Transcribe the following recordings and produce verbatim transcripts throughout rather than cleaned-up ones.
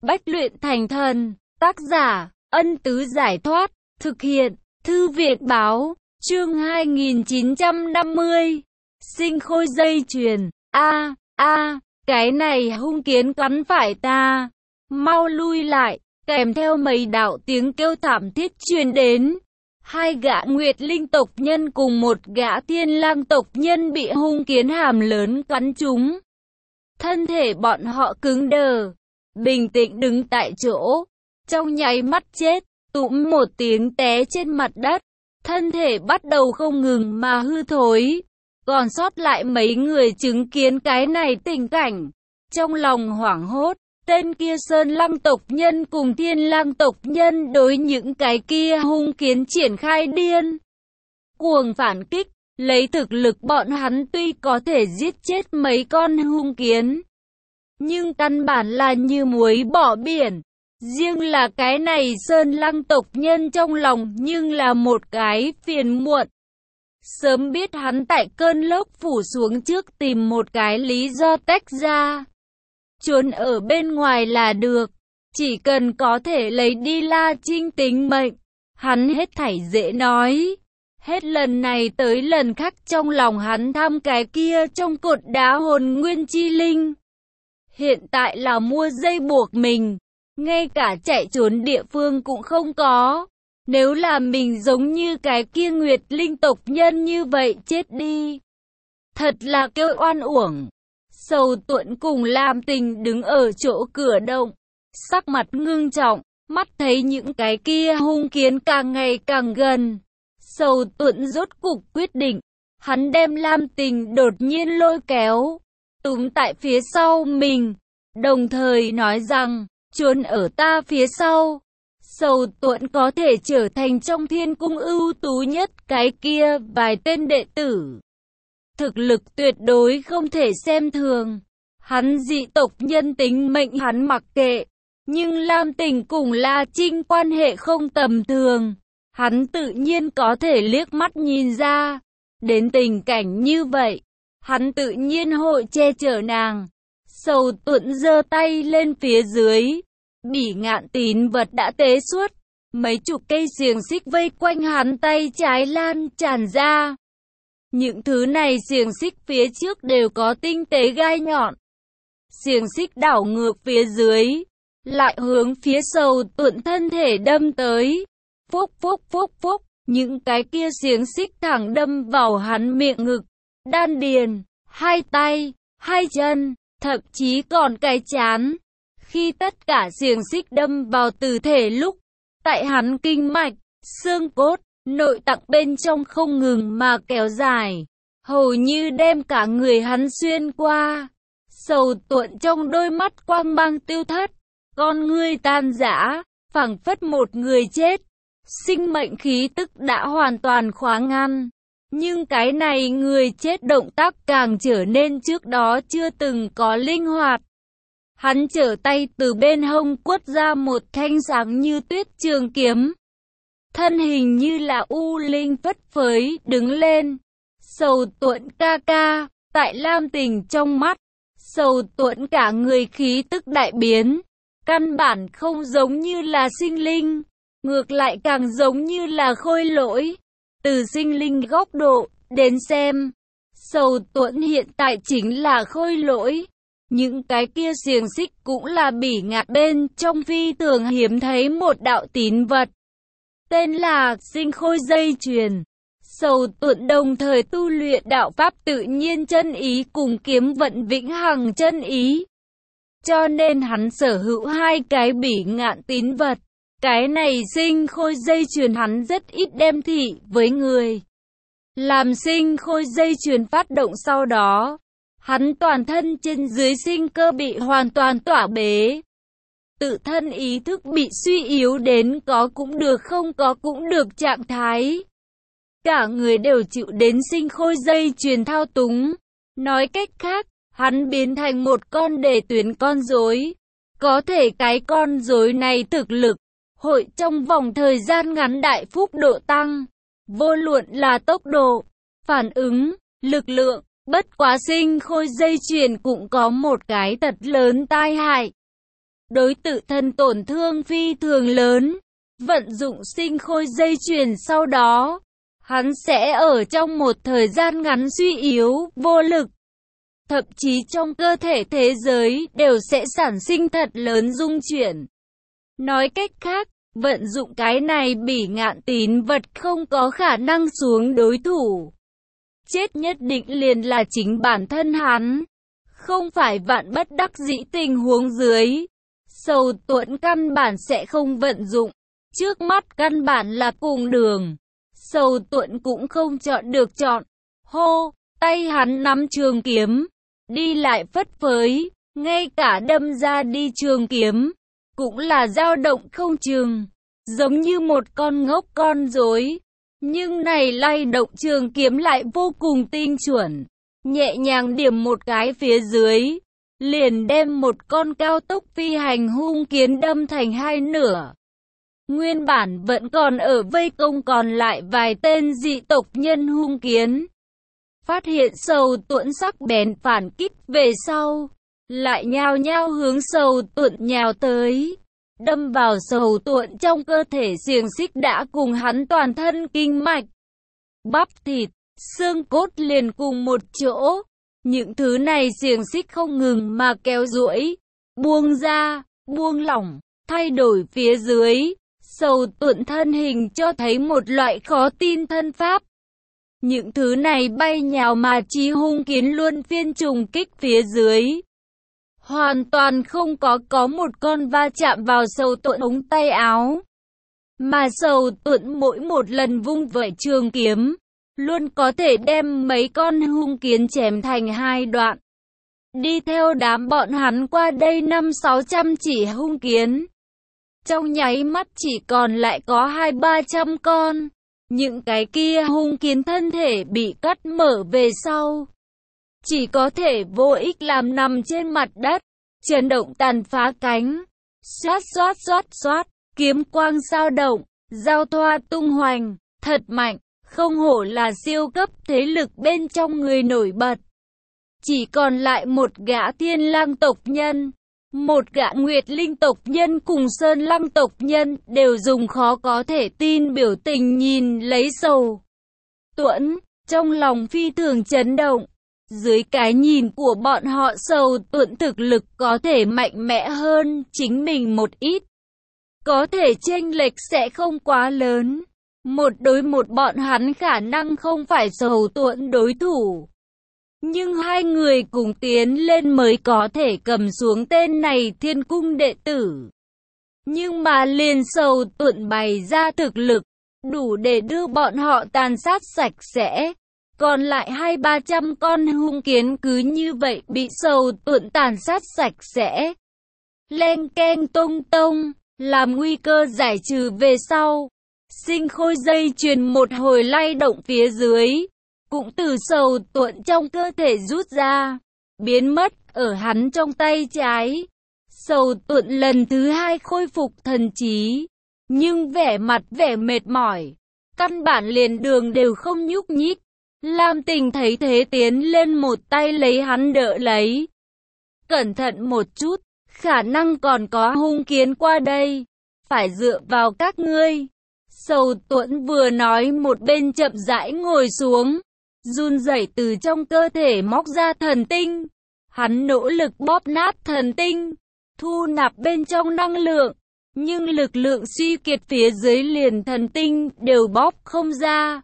Bách luyện thành thần. Tác giả, Ân Tứ Giải Thoát. Thực hiện, Thư Việt Báo. Chương hai nghìn chín trăm năm mươi. Sinh khôi dây chuyền. A, a, cái này hung kiến cắn phải ta. Mau lui lại, kèm theo mấy đạo tiếng kêu thảm thiết truyền đến. Hai gã Nguyệt Linh tộc nhân cùng một gã Thiên Lang tộc nhân bị hung kiến hàm lớn cắn trúng. Thân thể bọn họ cứng đờ, bình tĩnh đứng tại chỗ, trong nháy mắt chết, tụm một tiếng té trên mặt đất, thân thể bắt đầu không ngừng mà hư thối. Còn sót lại mấy người chứng kiến cái này tình cảnh, trong lòng hoảng hốt. Tên kia Sơn Lăng tộc nhân cùng Thiên Lang tộc nhân đối những cái kia hung kiến triển khai điên cuồng phản kích, lấy thực lực bọn hắn tuy có thể giết chết mấy con hung kiến, nhưng căn bản là như muối bỏ biển. Riêng là cái này Sơn Lăng tộc nhân trong lòng nhưng là một cái phiền muộn. Sớm biết hắn tại cơn lốc phủ xuống trước tìm một cái lý do tách ra, trốn ở bên ngoài là được, chỉ cần có thể lấy đi La Trinh tính mệnh, hắn hết thảy dễ nói. Hết lần này tới lần khác trong lòng hắn thăm cái kia trong cột đá hồn nguyên chi linh. Hiện tại là mua dây buộc mình, ngay cả chạy trốn địa phương cũng không có. Nếu là mình giống như cái kia Nguyệt Linh tộc nhân như vậy chết đi, thật là kêu oan uổng. Sầu Tuẫn cùng Lam Tình đứng ở chỗ cửa động, sắc mặt ngưng trọng, mắt thấy những cái kia hung kiến càng ngày càng gần. Sầu Tuẫn rốt cục quyết định, hắn đem Lam Tình đột nhiên lôi kéo, túm tại phía sau mình, đồng thời nói rằng, trốn ở ta phía sau. Sầu Tuẫn có thể trở thành trong thiên cung ưu tú nhất cái kia vài tên đệ tử. Thực lực tuyệt đối không thể xem thường. Hắn dị tộc nhân tính mệnh hắn mặc kệ. Nhưng Lam Tình cùng La Trinh quan hệ không tầm thường. Hắn tự nhiên có thể liếc mắt nhìn ra. Đến tình cảnh như vậy, hắn tự nhiên hội che chở nàng. Sầu Tuẫn giơ tay lên phía dưới. Bỉ Ngạn tín vật đã tế suốt. Mấy chục cây xiềng xích vây quanh hắn tay trái lan tràn ra. Những thứ này xiềng xích phía trước đều có tinh tế gai nhọn. Xiềng xích đảo ngược phía dưới, lại hướng phía Sầu Tuẫn thân thể đâm tới. Phúc phúc phúc phúc, những cái kia xiềng xích thẳng đâm vào hắn miệng ngực, đan điền, hai tay, hai chân, thậm chí còn cái trán. Khi tất cả xiềng xích đâm vào tử thể lúc, tại hắn kinh mạch, xương cốt, nội tạng bên trong không ngừng mà kéo dài, hầu như đem cả người hắn xuyên qua. Sầu Tuẫn trong đôi mắt quang mang tiêu thất, con ngươi tan rã, phảng phất một người chết. Sinh mệnh khí tức đã hoàn toàn khóa ngăn, nhưng cái này người chết động tác càng trở nên trước đó chưa từng có linh hoạt. Hắn trở tay từ bên hông quất ra một thanh sáng như tuyết trường kiếm. Thân hình như là u linh phất phới đứng lên. Sầu Tuẫn ca ca, tại Lam Tình trong mắt, Sầu Tuẫn cả người khí tức đại biến. Căn bản không giống như là sinh linh, ngược lại càng giống như là khôi lỗi. Từ sinh linh góc độ đến xem, Sầu Tuẫn hiện tại chính là khôi lỗi. Những cái kia xiềng xích cũng là Bỉ Ngạn bên trong phi thường hiếm thấy một đạo tín vật. Tên là sinh khôi dây chuyền. Sầu Tuẫn đồng thời tu luyện đạo pháp tự nhiên chân ý cùng kiếm vận vĩnh hằng chân ý. Cho nên hắn sở hữu hai cái Bỉ Ngạn tín vật. Cái này sinh khôi dây chuyền hắn rất ít đem thị với người. Làm sinh khôi dây chuyền phát động sau đó, hắn toàn thân trên dưới sinh cơ bị hoàn toàn tỏa bế. Tự thân ý thức bị suy yếu đến có cũng được không có cũng được trạng thái. Cả người đều chịu đến sinh khôi dây chuyền thao túng. Nói cách khác, hắn biến thành một con đề tuyến con rối. Có thể cái con rối này thực lực, hội trong vòng thời gian ngắn đại phúc độ tăng. Vô luận là tốc độ, phản ứng, lực lượng. Bất quá sinh khôi dây chuyền cũng có một cái thật lớn tai hại. đối tự thân tổn thương phi thường lớn. Vận dụng sinh khôi dây chuyền sau đó, hắn sẽ ở trong một thời gian ngắn suy yếu, vô lực. Thậm chí trong cơ thể thế giới đều sẽ sản sinh thật lớn rung chuyển. Nói cách khác, vận dụng cái này Bỉ Ngạn tín vật không có khả năng xuống đối thủ. Chết nhất định liền là chính bản thân hắn. Không phải vạn bất đắc dĩ tình huống dưới. Sầu Tuẫn căn bản sẽ không vận dụng. Trước mắt căn bản là cùng đường. Sầu Tuẫn cũng không chọn được chọn. Hô, tay hắn nắm trường kiếm. Đi lại phất phới. Ngay cả đâm ra đi trường kiếm. Cũng là dao động không chừng. Giống như một con ngốc con rối. Nhưng này lay động trường kiếm lại vô cùng tinh chuẩn. Nhẹ nhàng điểm một cái phía dưới. Liền đem một con cao tốc phi hành hung kiến đâm thành hai nửa. Nguyên bản vẫn còn ở vây công còn lại vài tên dị tộc nhân hung kiến. Phát hiện Sầu Tuẫn sắc bén phản kích về sau. Lại nhao nhao hướng Sầu Tuẫn nhào tới. Đâm vào Sầu Tuẫn trong cơ thể xiềng xích đã cùng hắn toàn thân kinh mạch. Bắp thịt, xương cốt liền cùng một chỗ. Những thứ này xiềng xích không ngừng mà kéo duỗi, buông ra, buông lỏng, thay đổi phía dưới. Sầu Tuẫn thân hình cho thấy một loại khó tin thân pháp. Những thứ này bay nhào mà chi hung kiến luôn phiên trùng kích phía dưới. Hoàn toàn không có có một con va chạm vào Sầu Tuẫn ống tay áo. Mà Sầu Tuẫn mỗi một lần vung vẩy trường kiếm, luôn có thể đem mấy con hung kiến chém thành hai đoạn. Đi theo đám bọn hắn qua đây năm sáu trăm chỉ hung kiến. Trong nháy mắt chỉ còn lại có hai ba trăm con. Những cái kia hung kiến thân thể bị cắt mở về sau. Chỉ có thể vô ích làm nằm trên mặt đất. Chấn động tàn phá cánh. Xoát xoát xoát xoát. Kiếm quang sao động. Giao thoa tung hoành. Thật mạnh. Không hổ là siêu cấp thế lực bên trong người nổi bật. Chỉ còn lại một gã Thiên Lang tộc nhân. Một gã Nguyệt Linh tộc nhân cùng Sơn Lăng tộc nhân đều dùng khó có thể tin biểu tình nhìn lấy Sầu Tuẫn, trong lòng phi thường chấn động. Dưới cái nhìn của bọn họ Sầu Tuẫn thực lực có thể mạnh mẽ hơn chính mình một ít. Có thể chênh lệch sẽ không quá lớn. Một đối một bọn hắn khả năng không phải Sầu Tuẫn đối thủ. Nhưng hai người cùng tiến lên mới có thể cầm xuống tên này Thiên Cung đệ tử. Nhưng mà liền Sầu Tuẫn bày ra thực lực, đủ để đưa bọn họ tàn sát sạch sẽ. Còn lại hai ba trăm con hung kiến cứ như vậy bị Sầu Tuẫn tàn sát sạch sẽ. Len keng tông tông, làm nguy cơ giải trừ về sau. Sinh khôi dây chuyền một hồi lay động phía dưới. Cũng từ Sầu Tuẫn trong cơ thể rút ra, biến mất ở hắn trong tay trái. Sầu Tuẫn lần thứ hai khôi phục thần trí, nhưng vẻ mặt vẻ mệt mỏi, căn bản liền đường đều không nhúc nhích. Lam Tình thấy thế tiến lên một tay lấy hắn đỡ lấy. Cẩn thận một chút, khả năng còn có hung kiến qua đây, phải dựa vào các ngươi. Sầu Tuẫn vừa nói một bên chậm rãi ngồi xuống. Run rẩy từ trong cơ thể móc ra thần tinh. Hắn nỗ lực bóp nát thần tinh, thu nạp bên trong năng lượng. Nhưng lực lượng suy kiệt phía dưới liền thần tinh đều bóp không ra.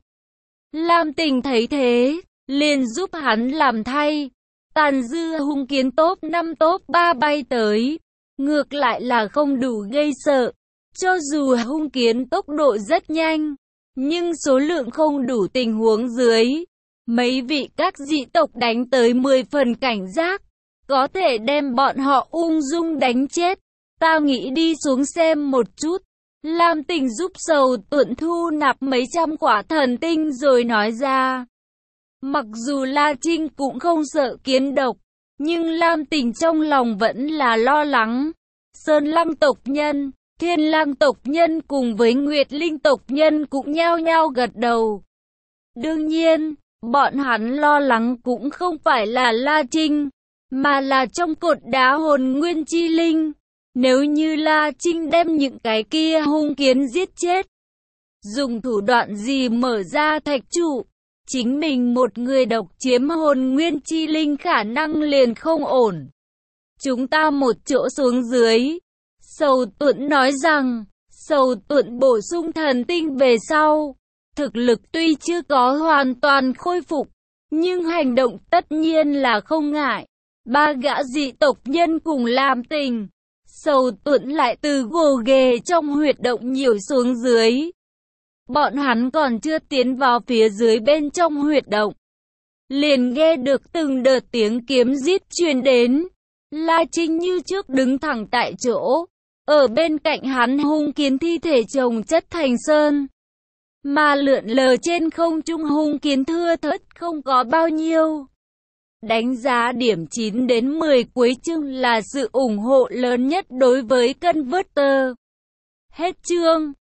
Lam Tình thấy thế, liền giúp hắn làm thay. Tàn dư hung kiến top năm top ba bay tới. Ngược lại là không đủ gây sợ. Cho dù hung kiến tốc độ rất nhanh, nhưng số lượng không đủ tình huống dưới. Mấy vị các dị tộc đánh tới mười phần cảnh giác, có thể đem bọn họ ung dung đánh chết. Tao nghĩ đi xuống xem một chút. Lam Tình giúp Sầu Tuẫn thu nạp mấy trăm quả thần tinh rồi nói ra. Mặc dù La Trinh cũng không sợ kiến độc, nhưng Lam Tình trong lòng vẫn là lo lắng. Sơn Lăng tộc nhân, Thiên Lang tộc nhân cùng với Nguyệt Linh tộc nhân cũng nhao nhao gật đầu. Đương nhiên, bọn hắn lo lắng cũng không phải là La Trinh, mà là trong cột đá hồn nguyên chi linh. Nếu như La Trinh đem những cái kia hung kiến giết chết, dùng thủ đoạn gì mở ra thạch trụ, chính mình một người độc chiếm hồn nguyên chi linh khả năng liền không ổn. Chúng ta một chỗ xuống dưới. Sầu Tuẫn nói rằng, Sầu Tuẫn bổ sung thần tinh về sau, thực lực tuy chưa có hoàn toàn khôi phục, nhưng hành động tất nhiên là không ngại. Ba gã dị tộc nhân cùng làm tình. Sầu Tuẫn lại từ gồ ghề trong huyệt động nhiều xuống dưới. Bọn hắn còn chưa tiến vào phía dưới bên trong huyệt động, liền nghe được từng đợt tiếng kiếm rít truyền đến. La Trinh như trước đứng thẳng tại chỗ, ở bên cạnh hắn hung kiến thi thể chồng chất thành sơn, mà lượn lờ trên không trung hung kiến thưa thớt không có bao nhiêu. Đánh giá điểm chín đến mười cuối chương là sự ủng hộ lớn nhất đối với Converter. Hết chương.